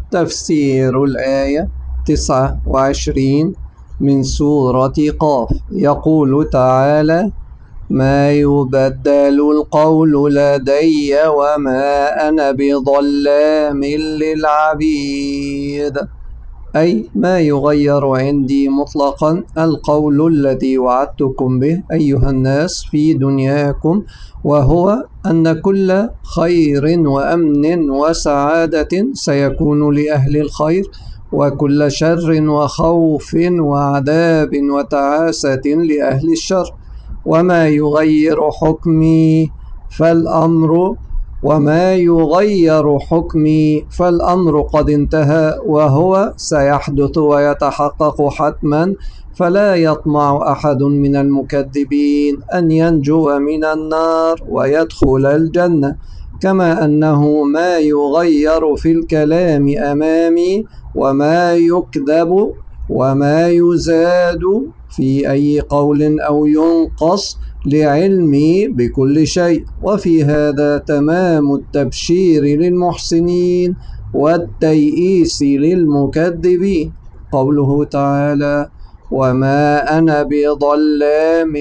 تفسير الآية 29 من سورة قاف. يقول تعالى: ما يبدل القول لدي وما أنا بظلام للعبيد، أي ما يغير عندي مطلقا القول الذي وعدتكم به أيها الناس في دنياكم، وهو أن كل خير وأمن وسعادة سيكون لأهل الخير، وكل شر وخوف وعذاب وتعاسة لأهل الشر. وما يغير حكمي فالأمر قد انتهى، وهو سيحدث ويتحقق حتما، فلا يطمع أحد من المكذبين أن ينجو من النار ويدخل الجنة. كما أنه ما يغير في الكلام أمامي وما يكذب وما يزاد في أي قول أو ينقص لعلمي بكل شيء. وفي هذا تمام التبشير للمحسنين والتيئيس للمكذبين. قوله تعالى: وما أنا بظلام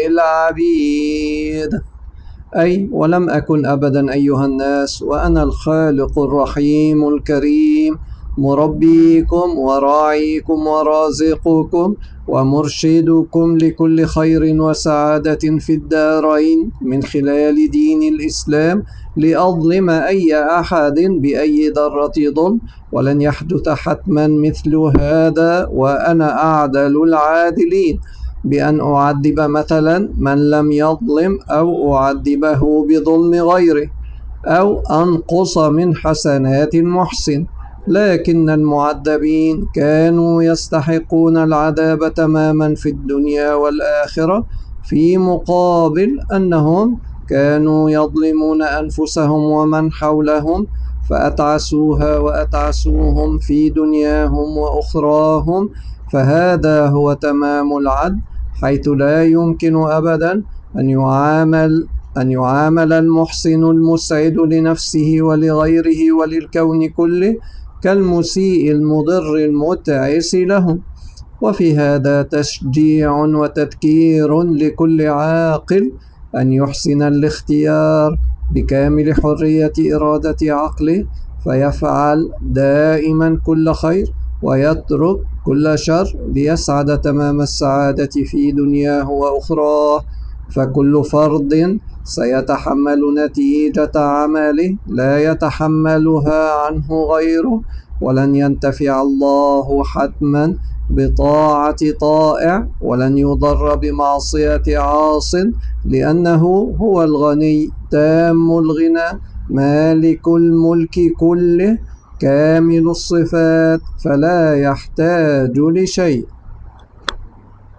للعبيد، أي ولم أكن أبدا أيها الناس، وأنا الخالق الرحيم الكريم، مربيكم وراعيكم ورازقكم ومرشدكم لكل خير وسعادة في الدارين من خلال دين الإسلام، لأظلم أي أحد بأي ذرة ظلم، ولن يحدث حتما مثل هذا وأنا أعدل العادلين، بأن أعذب مثلا من لم يظلم أو أعذبه بظلم غيره أو أنقص من حسنات المحسن. لكن المعذبين كانوا يستحقون العذاب تماما في الدنيا والآخرة، في مقابل أنهم كانوا يظلمون أنفسهم ومن حولهم، فأتعسوها وأتعسوهم في دنياهم وأخراهم. فهذا هو تمام العدل، حيث لا يمكن أبدا أن يعامل المحسن المسعد لنفسه ولغيره وللكون كله كالمسيء المضر المتعس لهم. وفي هذا تشجيع وتذكير لكل عاقل أن يحسن الاختيار بكامل حرية إرادة عقله، فيفعل دائما كل خير ويترك كل شر، ليسعد تمام السعادة في دنياه وأخراه. فكل فرد سيتحمل نتيجة عمله لا يتحملها عنه غيره، ولن ينتفع الله حتما بطاعة طائع، ولن يضر بمعصية عاص، لأنه هو الغني تام الغنى مالك الملك كله كامل الصفات، فلا يحتاج لشيء.